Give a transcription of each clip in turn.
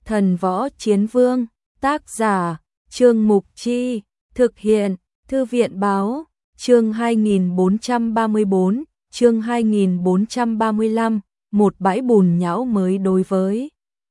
Thần Võ Chiến Vương, tác giả, Trương Mục Chi, thực hiện, Thư viện Báo, chương 2434, chương 2435, một bãi bùn nhão mới đối với.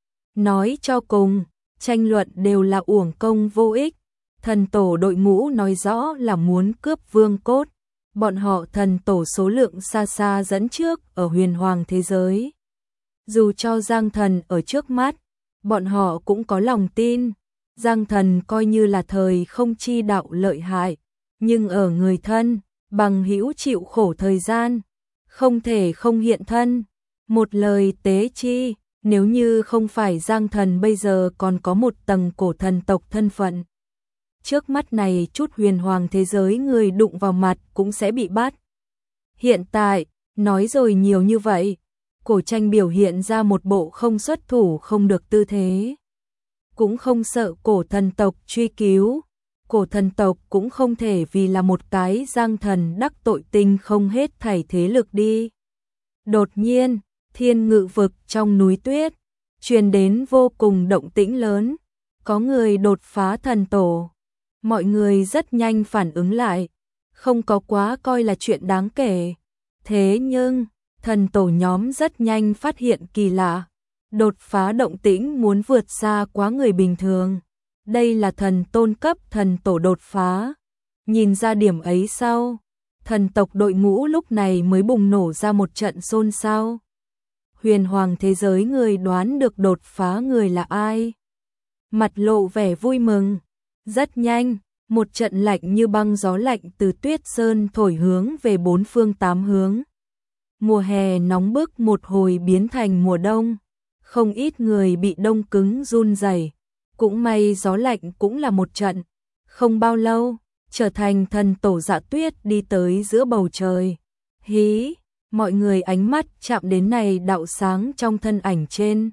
Nói cho cùng, tranh luận đều là uổng công vô ích. Thần tổ đội ngũ nói rõ là muốn cướp vương cốt, bọn họ thần tổ số lượng xa xa dẫn trước ở huyền hoàng thế giới. Dù cho Giang Thần ở trước mắt, bọn họ cũng có lòng tin. Giang Thần coi như là thời không chi đạo lợi hại, nhưng ở người thân, bằng hữu chịu khổ thời gian, không thể không hiện thân. Một lời tế chi, nếu như không phải Giang Thần bây giờ còn có một tầng cổ thần tộc thân phận. Trước mắt này chút huyền hoàng thế giới người đụng vào mặt cũng sẽ bị bắt. Hiện tại, nói rồi nhiều như vậy, Cổ Tranh biểu hiện ra một bộ không xuất thủ không được tư thế. Cũng không sợ cổ thần tộc truy cứu, cổ thần tộc cũng không thể vì là một cái Giang Thần đắc tội tinh không hết thảy thế lực đi. Đột nhiên, thiên ngự vực trong núi tuyết, truyền đến vô cùng động tĩnh lớn, có người đột phá thần tổ. Mọi người rất nhanh phản ứng lại, không có quá coi là chuyện đáng kể. Thế nhưng, thần tổ nhóm rất nhanh phát hiện kỳ lạ. Đột phá động tĩnh muốn vượt xa quá người bình thường. Đây là thần tôn cấp thần tổ đột phá. Nhìn ra điểm ấy sau, thần tộc đội ngũ lúc này mới bùng nổ ra một trận xôn xao. Huyền hoàng thế giới người đoán được đột phá người là ai? Mặt lộ vẻ vui mừng. Rất nhanh, một trận lạnh như băng gió lạnh từ Tuyết Sơn thổi hướng về bốn phương tám hướng. Mùa hè nóng bức một hồi biến thành mùa đông. Không ít người bị đông cứng run rẩy. Cũng may gió lạnh cũng là một trận. Không bao lâu, trở thành thần tổ Dạ Tuyết đi tới giữa bầu trời. Hí, mọi người ánh mắt chạm đến này đạo sáng trong thân ảnh trên.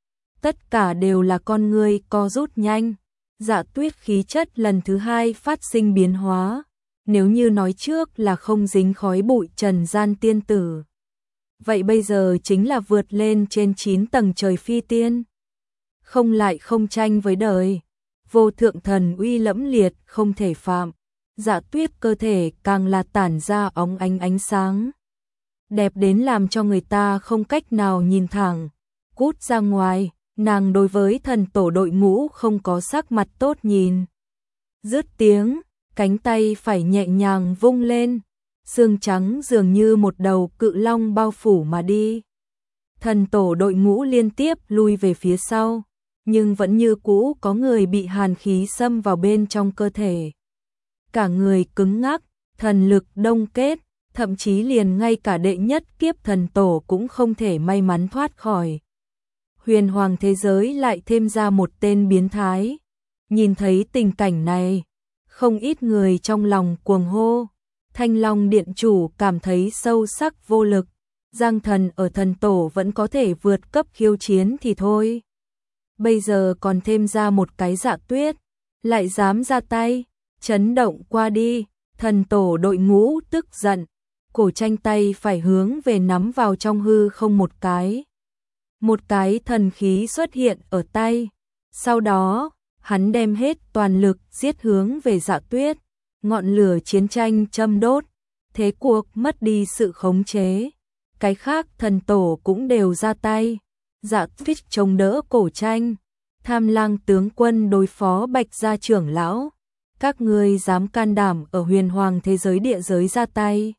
Tất cả đều là con người co rút nhanh. Dạ Tuyết khí chất lần thứ hai phát sinh biến hóa. Nếu như nói trước là không dính khói bụi trần gian tiên tử, vậy bây giờ chính là vượt lên trên 9 tầng trời phi tiên. Không lại không tranh với đời, vô thượng thần uy lẫm liệt không thể phạm. Dạ Tuyết cơ thể càng là tản ra óng ánh sáng, đẹp đến làm cho người ta không cách nào nhìn thẳng. Cút ra ngoài, nàng đối với thần tổ đội ngũ không có sắc mặt tốt nhìn. Dứt tiếng, cánh tay phải nhẹ nhàng vung lên, xương trắng dường như một đầu cự long bao phủ mà đi. Thần tổ đội ngũ liên tiếp lui về phía sau, nhưng vẫn như cũ có người bị hàn khí xâm vào bên trong cơ thể. Cả người cứng ngắc, thần lực đông kết, thậm chí liền ngay cả đệ nhất kiếp thần tổ cũng không thể may mắn thoát khỏi. Huyền hoàng thế giới lại thêm ra một tên biến thái. Nhìn thấy tình cảnh này, không ít người trong lòng cuồng hô. Thanh Long Điện chủ cảm thấy sâu sắc vô lực. Giang Thần ở thần tổ vẫn có thể vượt cấp khiêu chiến thì thôi. Bây giờ còn thêm ra một cái Dạ Tuyết, lại dám ra tay, chấn động qua đi. Thần tổ đội ngũ tức giận, Cổ Tranh tay phải hướng về nắm vào trong hư không một cái. Một cái thần khí xuất hiện ở tay. Sau đó, hắn đem hết toàn lực giết hướng về Dạ Tuyết. Ngọn lửa chiến tranh châm đốt, thế cuộc mất đi sự khống chế. Cái khác thần tổ cũng đều ra tay. Dạ Tuyết chống đỡ Cổ Tranh. Tham Lang tướng quân đối phó Bạch gia trưởng lão. Các ngươi dám can đảm ở huyền hoàng thế giới địa giới ra tay.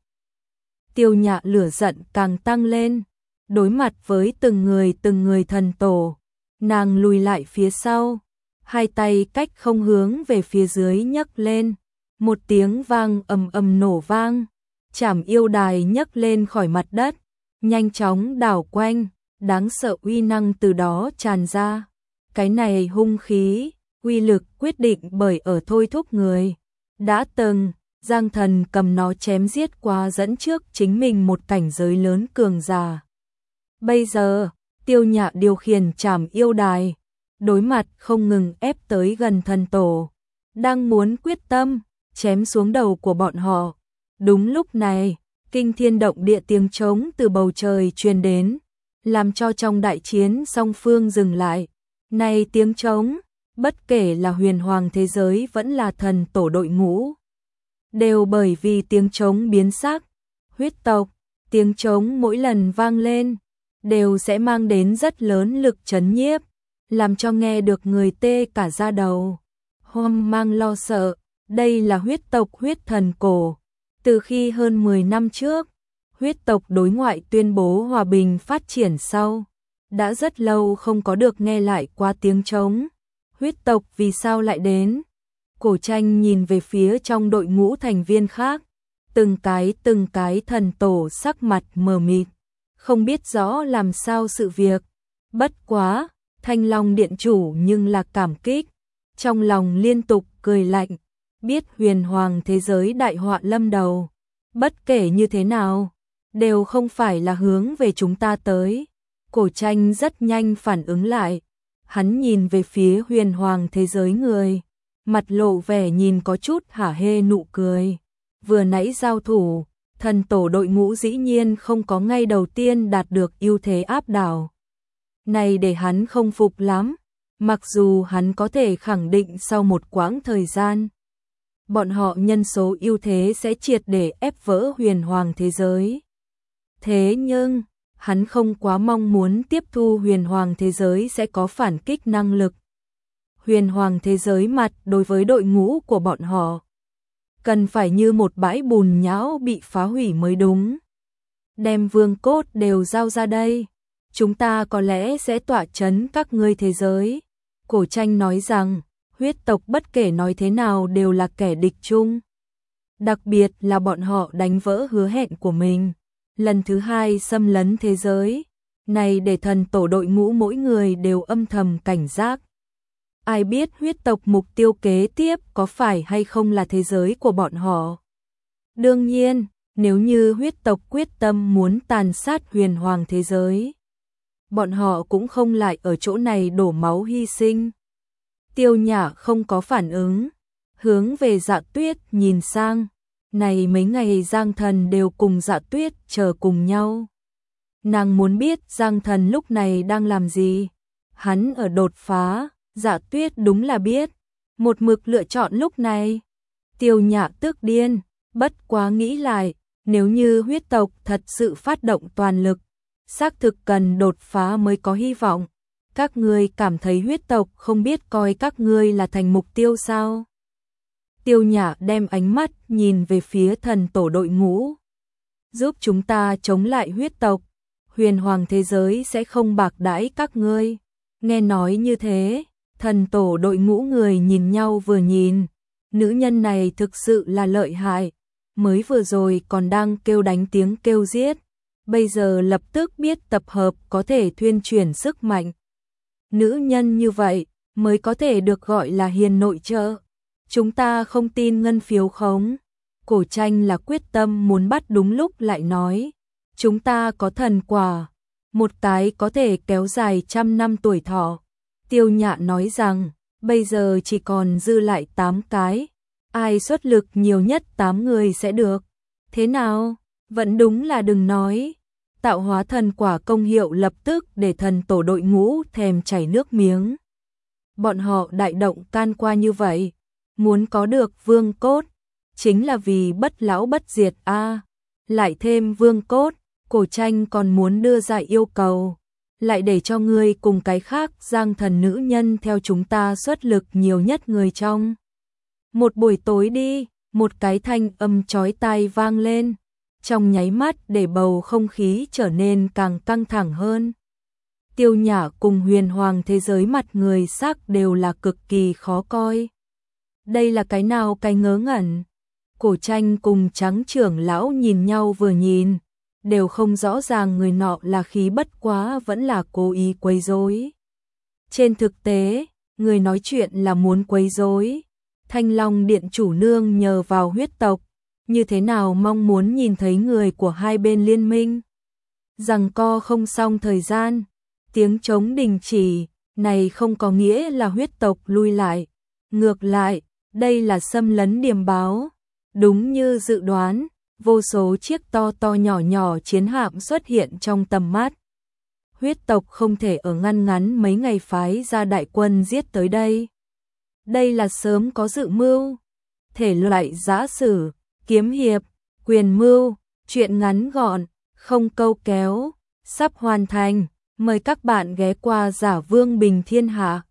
Tiêu Nhạ lửa giận càng tăng lên. Đối mặt với từng người thần tổ, nàng lùi lại phía sau, hai tay cách không hướng về phía dưới nhấc lên. Một tiếng vang ầm ầm nổ vang, Trảm Yêu Đài nhấc lên khỏi mặt đất, nhanh chóng đảo quanh, đáng sợ uy năng từ đó tràn ra. Cái này hung khí, uy lực quyết định bởi ở thôi thúc người. Đã từng, Giang Thần cầm nó chém giết qua dẫn trước chính mình một cảnh giới lớn cường giả. Bây giờ, Tiêu Nhạ điều khiển Trảm Yêu Đài, đối mặt không ngừng ép tới gần thần tổ, đang muốn quyết tâm chém xuống đầu của bọn họ. Đúng lúc này, kinh thiên động địa tiếng trống từ bầu trời truyền đến, làm cho trong đại chiến song phương dừng lại. Này tiếng trống, bất kể là huyền hoàng thế giới vẫn là thần tổ đội ngũ, đều bởi vì tiếng trống biến sắc. Huyết tộc, tiếng trống mỗi lần vang lên, đều sẽ mang đến rất lớn lực chấn nhiếp, làm cho nghe được người tê cả da đầu. Hoang mang lo sợ, đây là huyết tộc huyết thần cổ. Từ khi hơn 10 năm trước, huyết tộc đối ngoại tuyên bố hòa bình phát triển sau, đã rất lâu không có được nghe lại qua tiếng trống. Huyết tộc vì sao lại đến? Cổ Tranh nhìn về phía trong đội ngũ thành viên khác, từng cái thần tổ sắc mặt mờ mịt, không biết rõ làm sao sự việc. Bất quá, Thanh Long điện chủ nhưng là cảm kích, trong lòng liên tục cười lạnh, biết huyền hoàng thế giới đại họa lâm đầu, bất kể như thế nào, đều không phải là hướng về chúng ta tới. Cổ Tranh rất nhanh phản ứng lại, hắn nhìn về phía huyền hoàng thế giới người, mặt lộ vẻ nhìn có chút hả hê nụ cười. Vừa nãy giao thủ, thần tổ đội ngũ dĩ nhiên không có ngay đầu tiên đạt được ưu thế áp đảo. Này để hắn không phục lắm, mặc dù hắn có thể khẳng định sau một quãng thời gian, bọn họ nhân số ưu thế sẽ triệt để ép vỡ huyền hoàng thế giới. Thế nhưng, hắn không quá mong muốn tiếp thu huyền hoàng thế giới sẽ có phản kích năng lực. Huyền hoàng thế giới mặt đối với đội ngũ của bọn họ, cần phải như một bãi bùn nhão bị phá hủy mới đúng. Đem vương cốt đều giao ra đây, chúng ta có lẽ sẽ tọa chấn các ngươi thế giới. Cổ Tranh nói rằng, huyết tộc bất kể nói thế nào đều là kẻ địch chung. Đặc biệt là bọn họ đánh vỡ hứa hẹn của mình, lần thứ hai xâm lấn thế giới, này để thần tổ đội ngũ mỗi người đều âm thầm cảnh giác. Ai biết huyết tộc mục tiêu kế tiếp có phải hay không là thế giới của bọn họ. Đương nhiên, nếu như huyết tộc quyết tâm muốn tàn sát huyền hoàng thế giới, bọn họ cũng không lại ở chỗ này đổ máu hy sinh. Tiêu Nhã không có phản ứng, hướng về Dạ Tuyết nhìn sang. Này mấy ngày Giang Thần đều cùng Dạ Tuyết chờ cùng nhau. Nàng muốn biết Giang Thần lúc này đang làm gì. Hắn ở đột phá, Dạ Tuyết đúng là biết. Một mực lựa chọn lúc này. Tiêu Nhã tức điên, bất quá nghĩ lại, nếu như huyết tộc thật sự phát động toàn lực, xác thực cần đột phá mới có hy vọng. Các ngươi cảm thấy huyết tộc không biết coi các ngươi là thành mục tiêu sao? Tiêu Nhã đem ánh mắt nhìn về phía thần tổ đội ngũ. Giúp chúng ta chống lại huyết tộc, huyền hoàng thế giới sẽ không bạc đãi các ngươi. Nghe nói như thế, thần tổ đội ngũ người nhìn nhau vừa nhìn. Nữ nhân này thực sự là lợi hại. Mới vừa rồi còn đang kêu đánh tiếng kêu giết. Bây giờ lập tức biết tập hợp có thể thuyên chuyển sức mạnh. Nữ nhân như vậy mới có thể được gọi là hiền nội trợ. Chúng ta không tin ngân phiếu khống. Cổ Tranh là quyết tâm muốn bắt đúng lúc lại nói. Chúng ta có thần quả, một cái có thể kéo dài 100 năm tuổi thọ. Tiêu Nhã nói rằng, bây giờ chỉ còn dư lại 8 cái. Ai xuất lực nhiều nhất 8 người sẽ được. Thế nào? Vẫn đúng là đừng nói. Tạo hóa thần quả công hiệu lập tức để thần tổ đội ngũ thèm chảy nước miếng. Bọn họ đại động can qua như vậy, muốn có được vương cốt, chính là vì bất lão bất diệt a. Lại thêm vương cốt, Cổ Tranh còn muốn đưa ra yêu cầu, lại để cho ngươi cùng cái khác Giang Thần nữ nhân theo chúng ta xuất lực nhiều nhất người trong. Một buổi tối đi, một cái thanh âm chói tai vang lên, trong nháy mắt để bầu không khí trở nên càng căng thẳng hơn. Tiêu Nhã cùng huyền hoàng thế giới mặt người sắc đều là cực kỳ khó coi. Đây là cái nào cái ngớ ngẩn. Cổ Tranh cùng Trắng trưởng lão nhìn nhau vừa nhìn, đều không rõ ràng người nọ là khí bất quá vẫn là cố ý quấy rối. Trên thực tế, người nói chuyện là muốn quấy rối. Thanh Long điện chủ nương nhờ vào huyết tộc, như thế nào mong muốn nhìn thấy người của hai bên liên minh. Giằng co không xong thời gian, tiếng trống đình chỉ, này không có nghĩa là huyết tộc lui lại. Ngược lại, đây là xâm lấn điềm báo. Đúng như dự đoán, vô số chiếc to to nhỏ nhỏ chiến hạm xuất hiện trong tầm mắt. huyết tộc không thể ở ngăn ngắn mấy ngày phái ra đại quân giết tới đây. Đây là sớm có dự mưu. Thể loại giã sử, kiếm hiệp, quyền mưu, truyện ngắn gọn, không câu kéo, sắp hoàn thành. Mời các bạn ghé qua Giả Vương Bình Thiên Hạ.